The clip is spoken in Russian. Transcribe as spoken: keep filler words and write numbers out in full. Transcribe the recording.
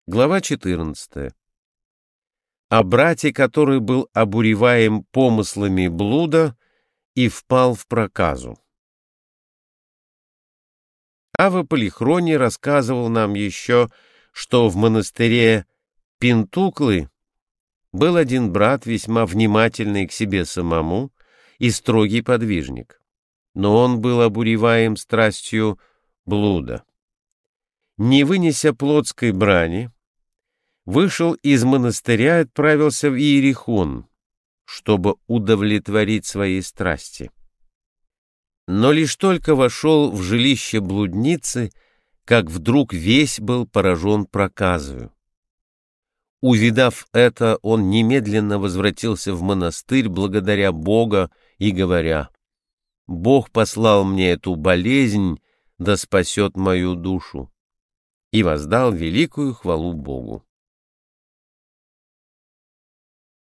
Глава четырнадцатая. О брате, который был обуреваем помыслами блуда и впал в проказу. Ава Полихроний рассказывал нам еще, что в монастыре Пентуклы был один брат, весьма внимательный к себе самому и строгий подвижник, но он был обуреваем страстью блуда. Не вынеся плотской брани, вышел из монастыря и отправился в Иерихон, чтобы удовлетворить свои страсти. Но лишь только вошел в жилище блудницы, как вдруг весь был поражен проказою. Увидав это, он немедленно возвратился в монастырь благодаря Бога и говоря: «Бог послал мне эту болезнь, да спасет мою душу», и воздал великую хвалу Богу.